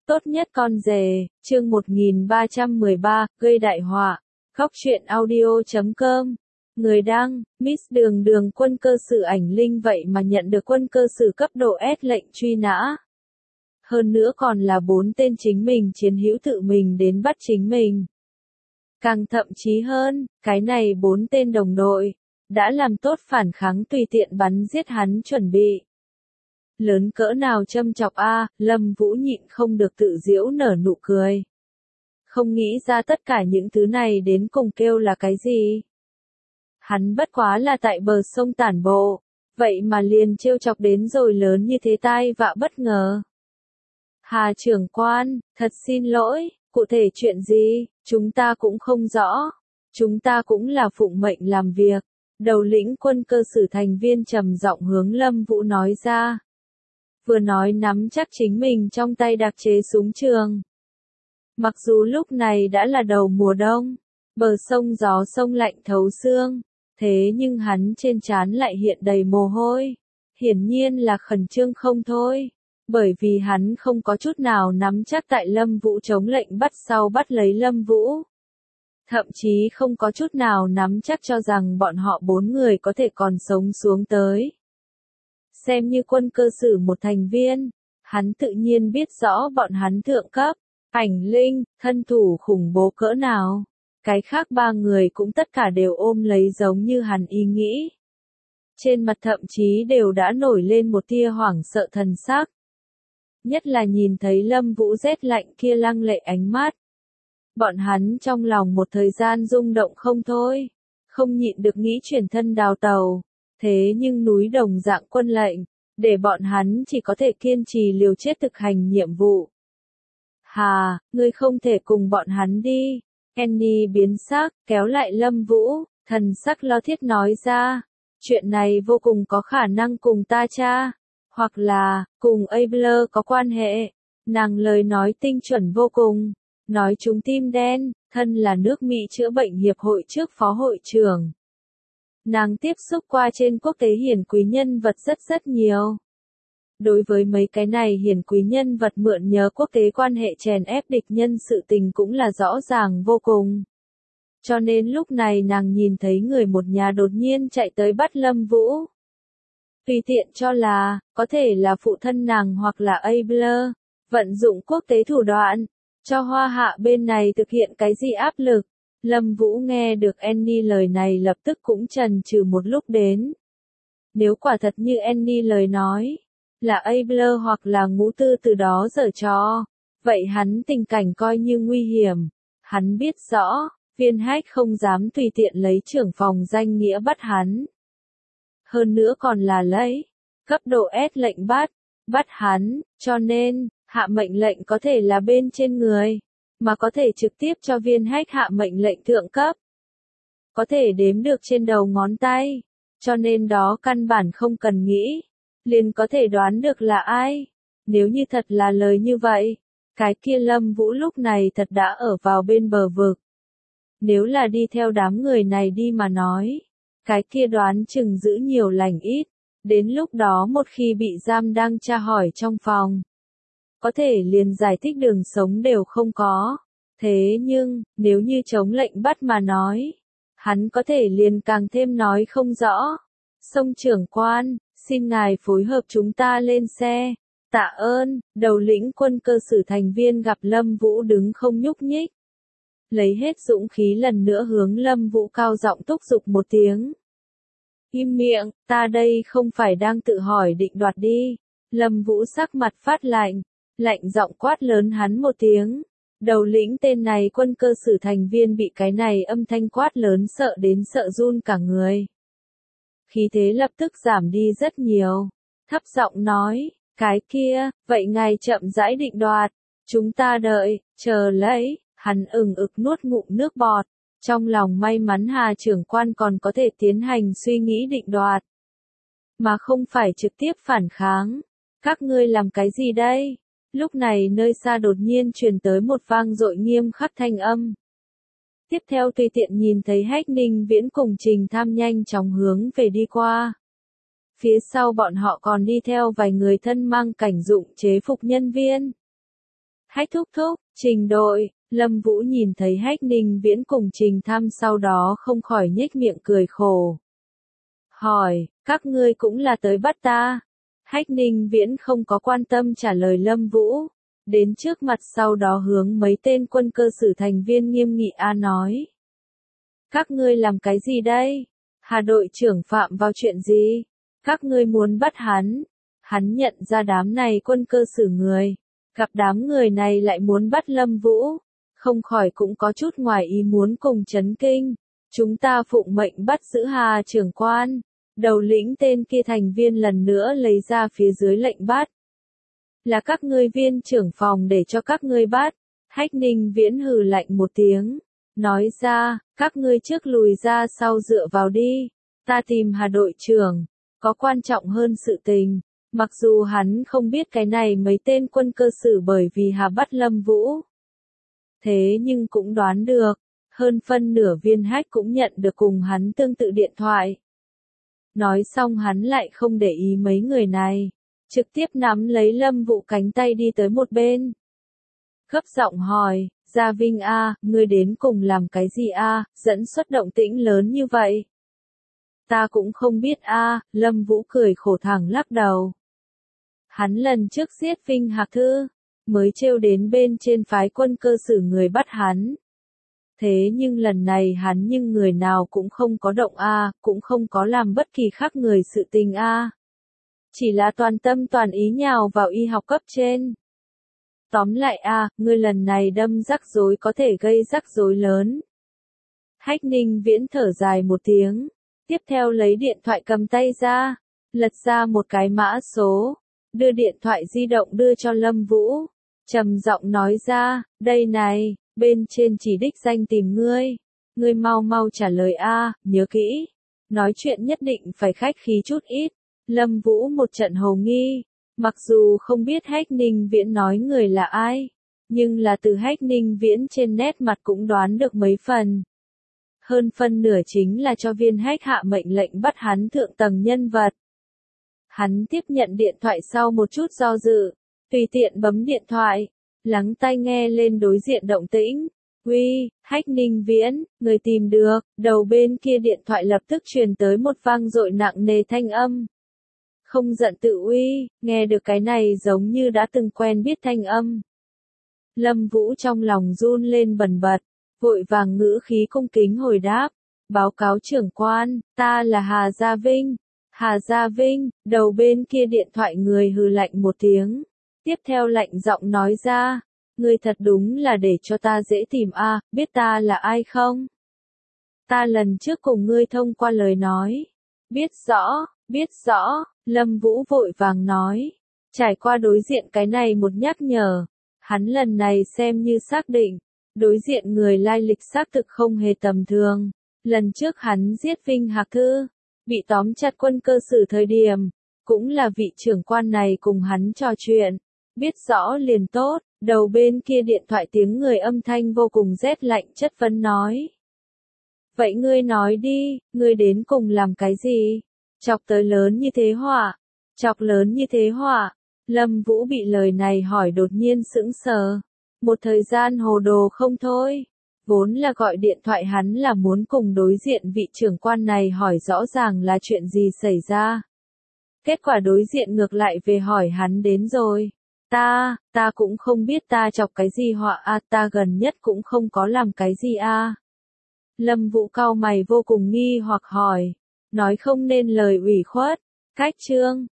Tốt nhất con rể, chương 1313, gây đại họa. Góc truyện audio.com. Người đăng, Miss Đường Đường quân cơ sử ảnh linh vậy mà nhận được quân cơ sử cấp độ S lệnh truy nã. Hơn nữa còn là 4 tên chính mình chiến hữu tự mình đến bắt chính mình. Càng thậm chí hơn, cái này 4 tên đồng đội, đã làm tốt phản kháng tùy tiện bắn giết hắn chuẩn bị. Lớn cỡ nào châm chọc a, Lâm Vũ nhịn không được tự giễu nở nụ cười. Không nghĩ ra tất cả những thứ này đến cùng kêu là cái gì. Hắn bất quá là tại bờ sông tản bộ, vậy mà liền trêu chọc đến rồi lớn như thế tai vạ bất ngờ. Hà trưởng quan, thật xin lỗi, cụ thể chuyện gì, chúng ta cũng không rõ. Chúng ta cũng là phụng mệnh làm việc. Đầu lĩnh quân cơ sử thành viên trầm giọng hướng Lâm Vũ nói ra. Vừa nói nắm chắc chính mình trong tay đặc chế súng trường. Mặc dù lúc này đã là đầu mùa đông, bờ sông gió sông lạnh thấu xương, thế nhưng hắn trên trán lại hiện đầy mồ hôi. Hiển nhiên là khẩn trương không thôi, bởi vì hắn không có chút nào nắm chắc tại Lâm Vũ chống lệnh bắt sau bắt lấy Lâm Vũ. Thậm chí không có chút nào nắm chắc cho rằng bọn họ 4 người có thể còn sống xuống tới. Xem như quân cơ sử một thành viên, hắn tự nhiên biết rõ bọn hắn thượng cấp, ảnh linh, thân thủ khủng bố cỡ nào. Cái khác 3 người cũng tất cả đều ôm lấy giống như hắn ý nghĩ. Trên mặt thậm chí đều đã nổi lên một tia hoảng sợ thần sắc. Nhất là nhìn thấy Lâm Vũ rét lạnh kia lăng lệ ánh mắt. Bọn hắn trong lòng một thời gian rung động không thôi, không nhịn được nghĩ chuyển thân đào tàu. Thế nhưng núi đồng dạng quân lệnh, để bọn hắn chỉ có thể kiên trì liều chết thực hành nhiệm vụ. Hà, ngươi không thể cùng bọn hắn đi. Annie biến sắc, kéo lại Lâm Vũ, thần sắc lo thiết nói ra. Chuyện này vô cùng có khả năng cùng ta cha, hoặc là, cùng Abler có quan hệ. Nàng lời nói tinh chuẩn vô cùng, nói trúng tim đen, thân là nước Mỹ chữa bệnh hiệp hội trước phó hội trưởng. Nàng tiếp xúc qua trên quốc tế hiển quý nhân vật rất nhiều. Đối với mấy cái này hiển quý nhân vật mượn nhờ quốc tế quan hệ chèn ép địch nhân sự tình cũng là rõ ràng vô cùng. Cho nên lúc này nàng nhìn thấy người một nhà đột nhiên chạy tới bắt Lâm Vũ. Tùy tiện cho là, có thể là phụ thân nàng hoặc là Abler, vận dụng quốc tế thủ đoạn, cho Hoa Hạ bên này thực hiện cái gì áp lực. Lâm Vũ nghe được Annie lời này lập tức cũng chần chừ một lúc đến. Nếu quả thật như Annie lời nói, là Abler hoặc là Ngũ Tư từ đó giở trò, vậy hắn tình cảnh coi như nguy hiểm. Hắn biết rõ, Viên Hách không dám tùy tiện lấy trưởng phòng danh nghĩa bắt hắn. Hơn nữa còn là lấy cấp độ S lệnh bắt hắn, cho nên, hạ mệnh lệnh có thể là bên trên người, mà có thể trực tiếp cho Viên Hách hạ mệnh lệnh thượng cấp. Có thể đếm được trên đầu ngón tay, cho nên đó căn bản không cần nghĩ, liền có thể đoán được là ai. Nếu như thật là lời như vậy, cái kia Lâm Vũ lúc này thật đã ở vào bên bờ vực. Nếu là đi theo đám người này đi mà nói, cái kia đoán chừng giữ nhiều lành ít, đến lúc đó một khi bị giam đang tra hỏi trong phòng, có thể liền giải thích đường sống đều không có. Thế nhưng, nếu như chống lệnh bắt mà nói, hắn có thể liền càng thêm nói không rõ. Sông trưởng quan, xin ngài phối hợp chúng ta lên xe. Tạ ơn, đầu lĩnh quân cơ sử thành viên gặp Lâm Vũ đứng không nhúc nhích. Lấy hết dũng khí lần nữa hướng Lâm Vũ cao giọng thúc giục một tiếng. Im miệng, ta đây không phải đang tự hỏi định đoạt đi. Lâm Vũ sắc mặt phát lạnh, lạnh giọng quát lớn hắn một tiếng. Đầu lĩnh tên này quân cơ sử thành viên bị cái này âm thanh quát lớn sợ đến sợ run cả người. Khí thế lập tức giảm đi rất nhiều. Thấp giọng nói, cái kia, vậy ngài chậm rãi định đoạt. Chúng ta đợi, chờ lấy. Hắn ực nuốt ngụm nước bọt. Trong lòng may mắn Hà trưởng quan còn có thể tiến hành suy nghĩ định đoạt, mà không phải trực tiếp phản kháng. Các ngươi làm cái gì đây? Lúc này nơi xa đột nhiên truyền tới một vang dội nghiêm khắc thanh âm. Tiếp theo tùy tiện nhìn thấy Hách Ninh Viễn cùng Trình Tham nhanh chóng hướng về đi qua. Phía sau bọn họ còn đi theo vài người thân mang cảnh dụng chế phục nhân viên. Hách thúc thúc, Trình đội, Lâm Vũ nhìn thấy Hách Ninh Viễn cùng Trình Thăm sau đó không khỏi nhếch miệng cười khổ. Hỏi, các ngươi cũng là tới bắt ta? Hách Ninh Viễn không có quan tâm trả lời Lâm Vũ. Đến trước mặt sau đó hướng mấy tên quân cơ sử thành viên nghiêm nghị nói. Các ngươi làm cái gì đây? Hà đội trưởng phạm vào chuyện gì? Các ngươi muốn bắt hắn? Hắn nhận ra đám này quân cơ sử người. Gặp đám người này lại muốn bắt Lâm Vũ. Không khỏi cũng có chút ngoài ý muốn cùng chấn kinh. Chúng ta phụng mệnh bắt giữ Hà trưởng quan. Đầu lĩnh tên kia thành viên lần nữa lấy ra phía dưới lệnh bắt. Là các ngươi viên trưởng phòng để cho các ngươi bắt. Hách Ninh Viễn hừ lạnh một tiếng. Nói ra, các ngươi trước lùi ra sau dựa vào đi. Ta tìm Hà đội trưởng. Có quan trọng hơn sự tình. Mặc dù hắn không biết cái này mấy tên quân cơ sử bởi vì Hà bắt Lâm Vũ. Thế nhưng cũng đoán được. Hơn phân nửa viên Hách cũng nhận được cùng hắn tương tự điện thoại. Nói xong hắn lại không để ý mấy người này. Trực tiếp nắm lấy Lâm Vũ cánh tay đi tới một bên. Gấp giọng hỏi, Gia Vinh a, ngươi đến cùng làm cái gì a, dẫn xuất động tĩnh lớn như vậy? Ta cũng không biết a, Lâm Vũ cười khổ thẳng lắc đầu. Hắn lần trước giết Vinh Hạc Thư, mới trêu đến bên trên phái quân cơ sử người bắt hắn. Thế nhưng lần này hắn nhưng người nào cũng không có động a, cũng không có làm bất kỳ khác người sự tình a. Chỉ là toàn tâm toàn ý nhào vào y học cấp trên. Tóm lại a, ngươi lần này đâm rắc rối có thể gây rắc rối lớn. Hách Ninh Viễn thở dài một tiếng, tiếp theo lấy điện thoại cầm tay ra, lật ra một cái mã số, đưa điện thoại di động đưa cho Lâm Vũ, trầm giọng nói ra, đây này, bên trên chỉ đích danh tìm ngươi mau mau trả lời a, nhớ kỹ, nói chuyện nhất định phải khách khí chút ít. Lâm Vũ một trận hồ nghi, mặc dù không biết Hách Ninh Viễn nói người là ai, nhưng là từ Hách Ninh Viễn trên nét mặt cũng đoán được mấy phần. Hơn phân nửa chính là cho viên Hách hạ mệnh lệnh bắt hắn thượng tầng nhân vật. Hắn tiếp nhận điện thoại sau một chút do dự, tùy tiện bấm điện thoại, lắng tai nghe lên đối diện động tĩnh. Uy, Hách Ninh Viễn, người tìm được, đầu bên kia điện thoại lập tức truyền tới một vang dội nặng nề thanh âm. Không giận tự uy, nghe được cái này giống như đã từng quen biết thanh âm. Lâm Vũ trong lòng run lên bần bật, vội vàng ngữ khí cung kính hồi đáp. Báo cáo trưởng quan, ta là Hà Gia Vinh. Hà Gia Vinh, đầu bên kia điện thoại người hừ lạnh một tiếng. Tiếp theo lạnh giọng nói ra, ngươi thật đúng là để cho ta dễ tìm a, biết ta là ai không? Ta lần trước cùng ngươi thông qua lời nói. Biết rõ, Lâm Vũ vội vàng nói. Trải qua đối diện cái này một nhắc nhở, hắn lần này xem như xác định, đối diện người lai lịch xác thực không hề tầm thường. Lần trước hắn giết Vinh Hạc Thư, bị tóm chặt quân cơ sử thời điểm, cũng là vị trưởng quan này cùng hắn trò chuyện. Biết rõ liền tốt, đầu bên kia điện thoại tiếng người âm thanh vô cùng rét lạnh chất vấn nói. Vậy ngươi nói đi, ngươi đến cùng làm cái gì? Chọc tới lớn như thế hỏa. Chọc lớn như thế hỏa. Lâm Vũ bị lời này hỏi đột nhiên sững sờ. Một thời gian hồ đồ không thôi. Vốn là gọi điện thoại hắn là muốn cùng đối diện vị trưởng quan này hỏi rõ ràng là chuyện gì xảy ra. Kết quả đối diện ngược lại về hỏi hắn đến rồi. Ta cũng không biết ta chọc cái gì họa a, ta gần nhất cũng không có làm cái gì a. Lâm Vũ cau mày vô cùng nghi hoặc hỏi, nói không nên lời ủy khuất, cách chương